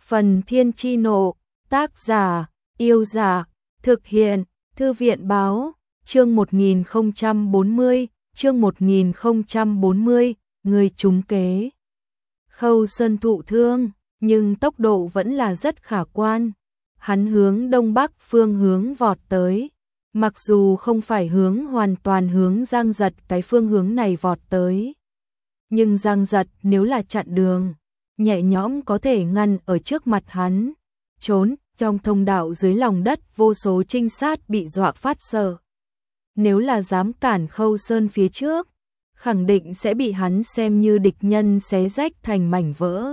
Phần Thiên Chi Nộ, tác giả, Yêu Giả, thực hiện, Thư viện Báo, chương 1040, chương 1040, người trúng kế. Khâu Sơn thụ thương, nhưng tốc độ vẫn là rất khả quan. Hắn hướng đông bắc phương hướng vọt tới. Mặc dù không phải hướng hoàn toàn hướng Giang Giật cái phương hướng này vọt tới. Nhưng Giang Giật nếu là chặn đường, nhẹ nhõm có thể ngăn ở trước mặt hắn. Trốn, trong thông đạo dưới lòng đất vô số trinh sát bị dọa phát sợ. Nếu là dám cản Khâu Sơn phía trước, khẳng định sẽ bị hắn xem như địch nhân xé rách thành mảnh vỡ.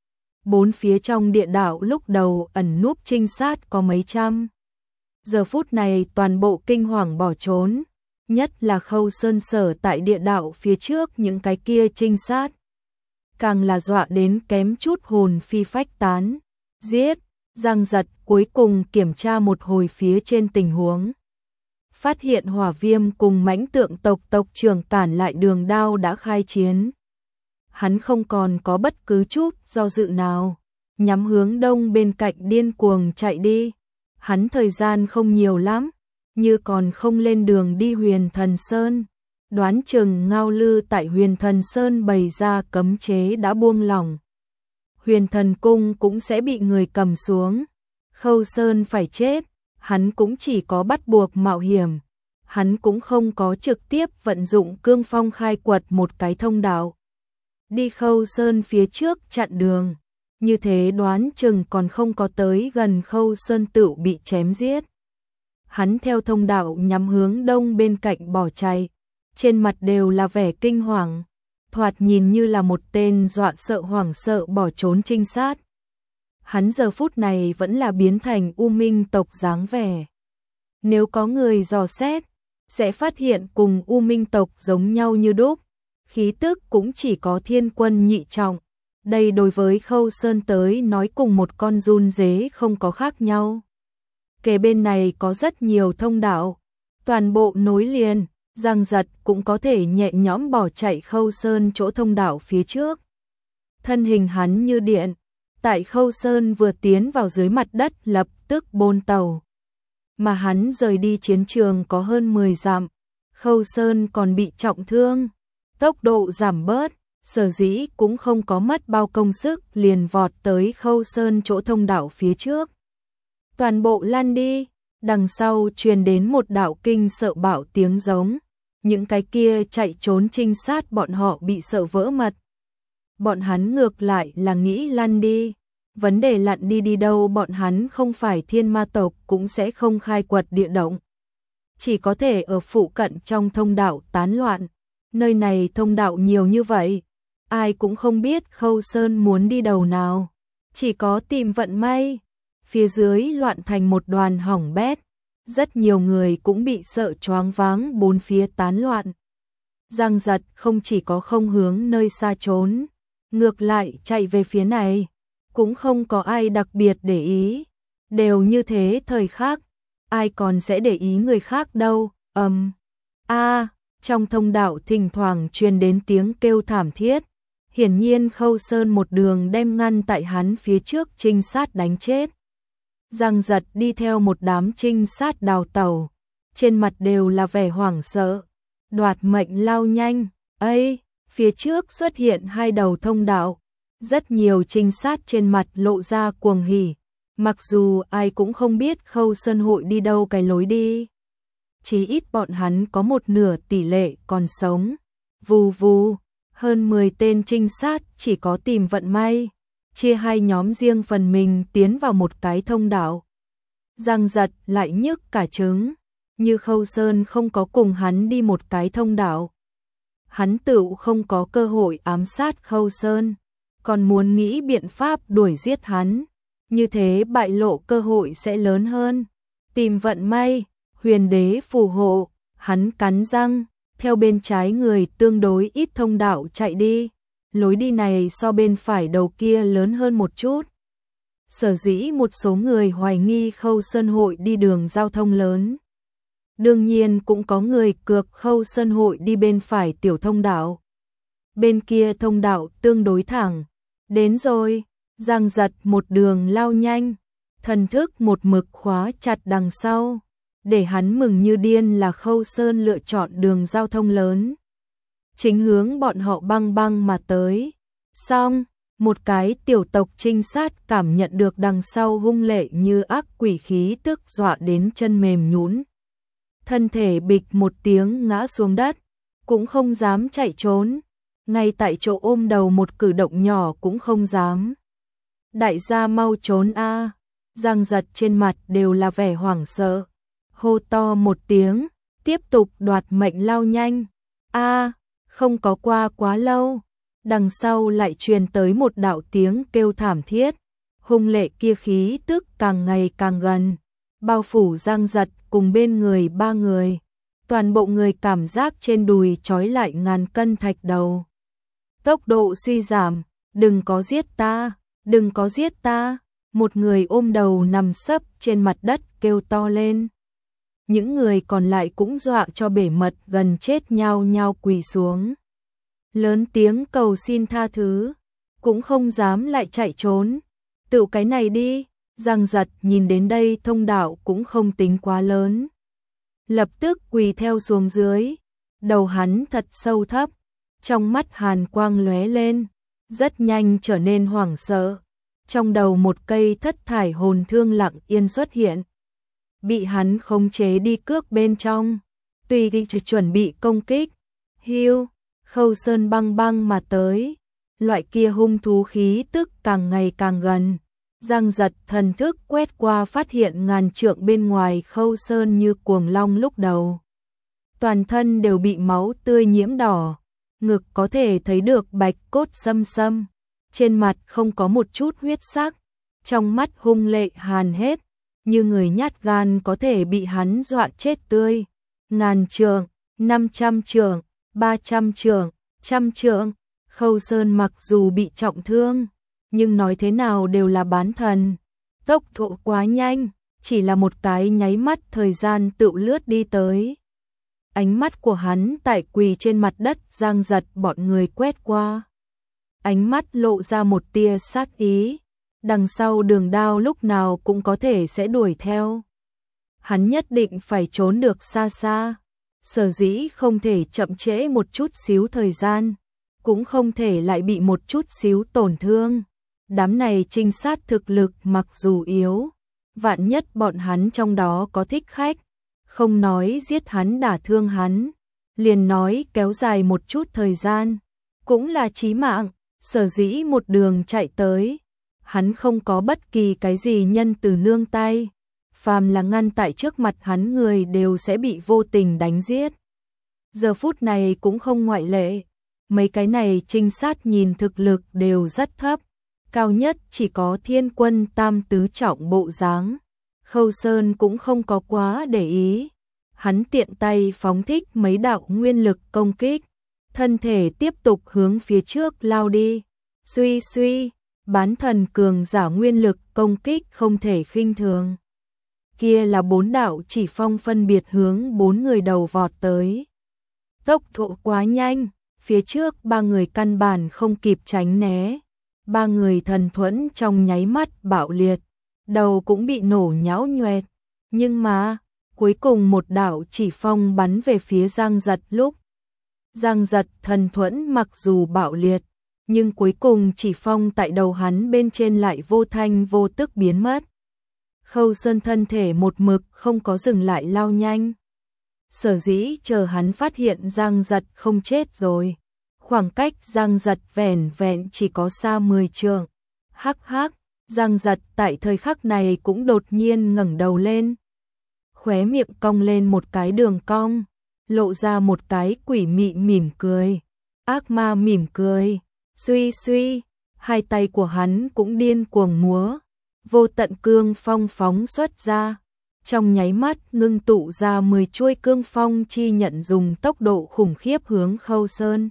Bốn phía trong địa đạo lúc đầu ẩn núp trinh sát có mấy trăm. Giờ phút này toàn bộ kinh hoàng bỏ trốn, nhất là Khâu Sơn sở tại địa đạo phía trước những cái kia trinh sát. Càng là dọa đến kém chút hồn phi phách tán. Giết, Giang Giật cuối cùng kiểm tra một hồi phía trên tình huống. Phát hiện Hỏa Viêm cùng Mãnh Tượng tộc tộc trưởng cản lại đường đao đã khai chiến. Hắn không còn có bất cứ chút do dự nào, nhắm hướng đông bên cạnh điên cuồng chạy đi. Hắn thời gian không nhiều lắm, như còn không lên đường đi Huyền Thần Sơn. Đoán chừng Ngao Lư tại Huyền Thần Sơn bày ra cấm chế đã buông lỏng. Huyền Thần Cung cũng sẽ bị người cầm xuống. Khâu Sơn phải chết, hắn cũng chỉ có bắt buộc mạo hiểm. Hắn cũng không có trực tiếp vận dụng cương phong khai quật một cái thông đạo. Đi Khâu Sơn phía trước chặn đường. Như thế đoán chừng còn không có tới gần Khâu Sơn tựu bị chém giết. Hắn theo thông đạo nhắm hướng đông bên cạnh bỏ chạy. Trên mặt đều là vẻ kinh hoàng. Thoạt nhìn như là một tên dọa sợ hoảng sợ bỏ trốn trinh sát. Hắn giờ phút này vẫn là biến thành U Minh tộc dáng vẻ. Nếu có người dò xét, sẽ phát hiện cùng U Minh tộc giống nhau như đúc. Khí tức cũng chỉ có thiên quân nhị trọng. Đây đối với Khâu Sơn tới nói cùng một con giun dế không có khác nhau. Kề bên này có rất nhiều thông đạo, toàn bộ nối liền, Giang Giật cũng có thể nhẹ nhõm bỏ chạy Khâu Sơn chỗ thông đạo phía trước. Thân hình hắn như điện, tại Khâu Sơn vừa tiến vào dưới mặt đất lập tức bôn tàu. Mà hắn rời đi chiến trường có hơn 10 dặm, Khâu Sơn còn bị trọng thương, tốc độ giảm bớt. Sở dĩ cũng không có mất bao công sức liền vọt tới Khâu Sơn chỗ thông đạo phía trước. Toàn bộ lăn đi, đằng sau truyền đến một đạo kinh sợ bạo tiếng giống. Những cái kia chạy trốn trinh sát bọn họ bị sợ vỡ mật. Bọn hắn ngược lại là nghĩ lăn đi. Vấn đề lặn đi đi đâu bọn hắn không phải thiên ma tộc cũng sẽ không khai quật địa động. Chỉ có thể ở phụ cận trong thông đạo tán loạn. Nơi này thông đạo nhiều như vậy. Ai cũng không biết Khâu Sơn muốn đi đầu nào, chỉ có tìm vận may. Phía dưới loạn thành một đoàn hỏng bét, rất nhiều người cũng bị sợ choáng váng bốn phía tán loạn. Giang Giật không chỉ có không hướng nơi xa trốn, ngược lại chạy về phía này, cũng không có ai đặc biệt để ý. Đều như thế thời khắc, ai còn sẽ để ý người khác đâu. Trong thông đạo thỉnh thoảng truyền đến tiếng kêu thảm thiết. Hiển nhiên Khâu Sơn một đường đem ngăn tại hắn phía trước trinh sát đánh chết. Giang Giật đi theo một đám trinh sát đào tẩu, trên mặt đều là vẻ hoảng sợ, đoạt mệnh lao nhanh. Phía trước xuất hiện hai đầu thông đạo, rất nhiều trinh sát trên mặt lộ ra cuồng hỉ, mặc dù ai cũng không biết Khâu Sơn hội đi đâu cái lối đi. Chí ít bọn hắn có một nửa tỷ lệ còn sống. Vù vù. Hơn 10 tên trinh sát chỉ có tìm vận may, chia hai nhóm riêng phần mình tiến vào một cái thông đạo. Giang Giật lại nhức cả trứng, như Khâu Sơn không có cùng hắn đi một cái thông đạo. Hắn tựu không có cơ hội ám sát Khâu Sơn, còn muốn nghĩ biện pháp đuổi giết hắn, như thế bại lộ cơ hội sẽ lớn hơn. Tìm vận may, huyền đế phù hộ, hắn cắn răng. Theo bên trái người tương đối ít thông đạo chạy đi, lối đi này so bên phải đầu kia lớn hơn một chút. Sở dĩ một số người hoài nghi Khâu Sơn hội đi đường giao thông lớn. Đương nhiên cũng có người cược Khâu Sơn hội đi bên phải tiểu thông đạo. Bên kia thông đạo tương đối thẳng. Đến rồi, Giang Giật một đường lao nhanh, thần thức một mực khóa chặt đằng sau, để hắn mừng như điên là Khâu Sơn lựa chọn đường giao thông lớn, chính hướng bọn họ băng băng mà tới. Xong, một cái tiểu tộc trinh sát cảm nhận được đằng sau hung lệ như ác quỷ khí tức dọa đến chân mềm nhũn. Thân thể bịch một tiếng ngã xuống đất, cũng không dám chạy trốn, ngay tại chỗ ôm đầu một cử động nhỏ cũng không dám. Đại gia mau trốn a! Giang Giật trên mặt đều là vẻ hoảng sợ, hô to một tiếng, tiếp tục đoạt mệnh lao nhanh. A, không có qua quá lâu, đằng sau lại truyền tới một đạo tiếng kêu thảm thiết, hung lệ kia khí tức càng ngày càng gần, bao phủ Giang Giật cùng bên người ba người, toàn bộ người cảm giác trên đùi trói lại ngàn cân thạch đầu. Tốc độ suy giảm, đừng có giết ta, đừng có giết ta, một người ôm đầu nằm sấp trên mặt đất kêu to lên. Những người còn lại cũng dọa cho bể mật gần chết nhao nhao quỳ xuống. Lớn tiếng cầu xin tha thứ, cũng không dám lại chạy trốn. Tự cái này đi, Giang Giật nhìn đến đây thông đạo cũng không tính quá lớn. Lập tức quỳ theo xuống dưới, đầu hắn thật sâu thấp, trong mắt hàn quang lóe lên, rất nhanh trở nên hoảng sợ. Trong đầu một cây thất thải hồn thương lặng yên xuất hiện, bị hắn khống chế đi cước bên trong, tùy thì chuẩn bị công kích. Hiu, Khâu Sơn băng băng mà tới, loại kia hung thú khí tức càng ngày càng gần. Giang Giật thần thức quét qua phát hiện ngàn trượng bên ngoài Khâu Sơn như cuồng long lúc đầu. Toàn thân đều bị máu tươi nhiễm đỏ, ngực có thể thấy được bạch cốt xâm xâm, trên mặt không có một chút huyết sắc, trong mắt hung lệ hàn hết, như người nhát gan có thể bị hắn dọa chết tươi. Ngàn trượng, 500 trượng, 300 trượng, 100 trượng, Khâu Sơn mặc dù bị trọng thương, nhưng nói thế nào đều là bán thần, tốc độ quá nhanh, chỉ là một cái nháy mắt thời gian tự lướt đi tới. Ánh mắt của hắn tại quỳ trên mặt đất Giang Giật bọn người quét qua, ánh mắt lộ ra một tia sát ý, đằng sau đường đao lúc nào cũng có thể sẽ đuổi theo. Hắn nhất định phải trốn được xa xa, sở dĩ không thể chậm trễ một chút xíu thời gian, cũng không thể lại bị một chút xíu tổn thương. Đám này trinh sát thực lực mặc dù yếu, vạn nhất bọn hắn trong đó có thích khách, không nói giết hắn đả thương hắn, liền nói kéo dài một chút thời gian, cũng là chí mạng. Sở dĩ một đường chạy tới, hắn không có bất kỳ cái gì nhân từ nương tay, phàm là ngăn tại trước mặt hắn người đều sẽ bị vô tình đánh giết. Giờ phút này cũng không ngoại lệ, mấy cái này trinh sát nhìn thực lực đều rất thấp, cao nhất chỉ có thiên quân tam tứ trọng bộ dáng. Khâu Sơn cũng không có quá để ý, hắn tiện tay phóng thích mấy đạo nguyên lực công kích, thân thể tiếp tục hướng phía trước lao đi. Suy suy, bán thần cường giả nguyên lực công kích không thể khinh thường. Kia là 4 đạo chỉ phong phân biệt hướng 4 người đầu vọt tới. Tốc độ quá nhanh, phía trước 3 người căn bản không kịp tránh né. 3 người thần thuẫn trong nháy mắt bạo liệt, đầu cũng bị nổ nhão nhoẹt. Nhưng mà, cuối cùng một đạo chỉ phong bắn về phía Giang Giật lúc. Giang Giật thần thuẫn mặc dù bạo liệt, nhưng cuối cùng chỉ phong tại đầu hắn bên trên lại vô thanh vô tức biến mất. Khâu Sơn thân thể một mực không có dừng lại lao nhanh. Sở dĩ chờ hắn phát hiện Giang Giật không chết rồi. Khoảng cách Giang Giật vẻn vẹn chỉ có xa 10 trượng. Hắc hắc, Giang Giật tại thời khắc này cũng đột nhiên ngẩng đầu lên. Khóe miệng cong lên một cái đường cong, lộ ra một cái quỷ mị mỉm cười. Ác ma mỉm cười. Suy suy, hai tay của hắn cũng điên cuồng múa, vô tận cương phong phóng xuất ra, trong nháy mắt ngưng tụ ra 10 chuôi cương phong chi nhận dùng tốc độ khủng khiếp hướng Khâu Sơn.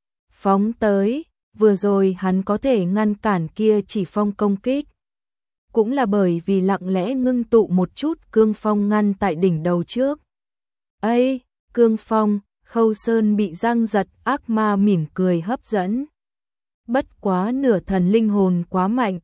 Phóng tới, vừa rồi hắn có thể ngăn cản kia chỉ phong công kích, cũng là bởi vì lặng lẽ ngưng tụ một chút cương phong ngăn tại đỉnh đầu trước. Ây, cương phong, Khâu Sơn bị Giang Giật ác ma mỉm cười hấp dẫn. Bất quá nửa thần linh hồn quá mạnh,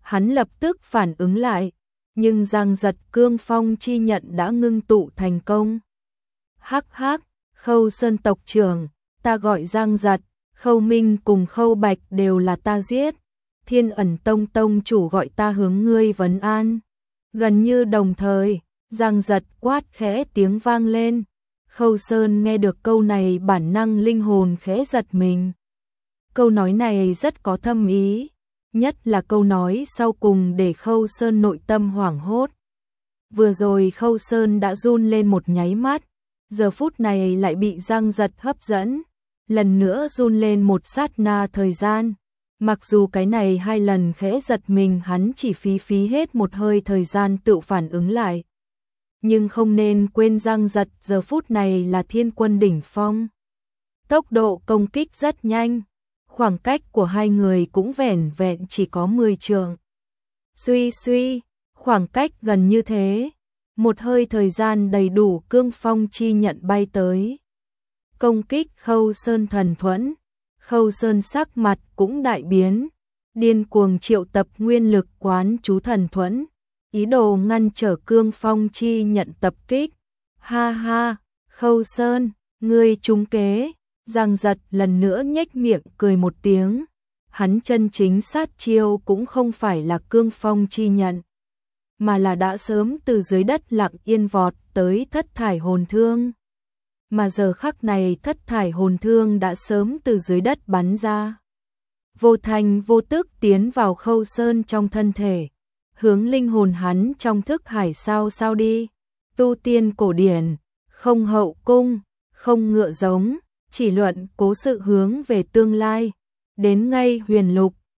hắn lập tức phản ứng lại, nhưng Giang Giật cương phong chi nhận đã ngưng tụ thành công. Hắc hắc, Khâu Sơn tộc trưởng, ta gọi Giang Giật, Khâu Minh cùng Khâu Bạch đều là ta giết. Thiên Ẩn Tông tông chủ gọi ta hướng ngươi vấn an. Gần như đồng thời, Giang Giật quát khẽ tiếng vang lên. Khâu Sơn nghe được câu này bản năng linh hồn khẽ giật mình. Câu nói này rất có thâm ý, nhất là câu nói sau cùng để Khâu Sơn nội tâm hoảng hốt. Vừa rồi Khâu Sơn đã run lên một nháy mắt, giờ phút này lại bị Giang Giật hấp dẫn, lần nữa run lên một sát na thời gian. Mặc dù cái này 2 lần khẽ giật mình hắn chỉ phí hết một hơi thời gian tự phản ứng lại. Nhưng không nên quên Giang Giật giờ phút này là thiên quân đỉnh phong. Tốc độ công kích rất nhanh, khoảng cách của hai người cũng vẻn vẹn chỉ có 10 trượng. Suy, khoảng cách gần như thế, một hơi thời gian đầy đủ cương phong chi nhận bay tới. Công kích Khâu Sơn thần thuẫn, Khâu Sơn sắc mặt cũng đại biến, điên cuồng triệu tập nguyên lực quán chú thần thuẫn, ý đồ ngăn trở cương phong chi nhận tập kích. Ha ha, Khâu Sơn, ngươi trúng kế. Giang Giật lần nữa nhếch miệng cười một tiếng, hắn chân chính sát chiêu cũng không phải là cương phong chi nhận, mà là đã sớm từ dưới đất lặng yên vọt tới thất thải hồn thương. Mà giờ khắc này thất thải hồn thương đã sớm từ dưới đất bắn ra. Vô thành vô tức tiến vào Khâu Sơn trong thân thể, hướng linh hồn hắn trong thức hải sao đi. Tu tiên cổ điển, không hậu cung, không ngựa giống, chỉ luận cố sự hướng về tương lai, đến ngay huyền lục,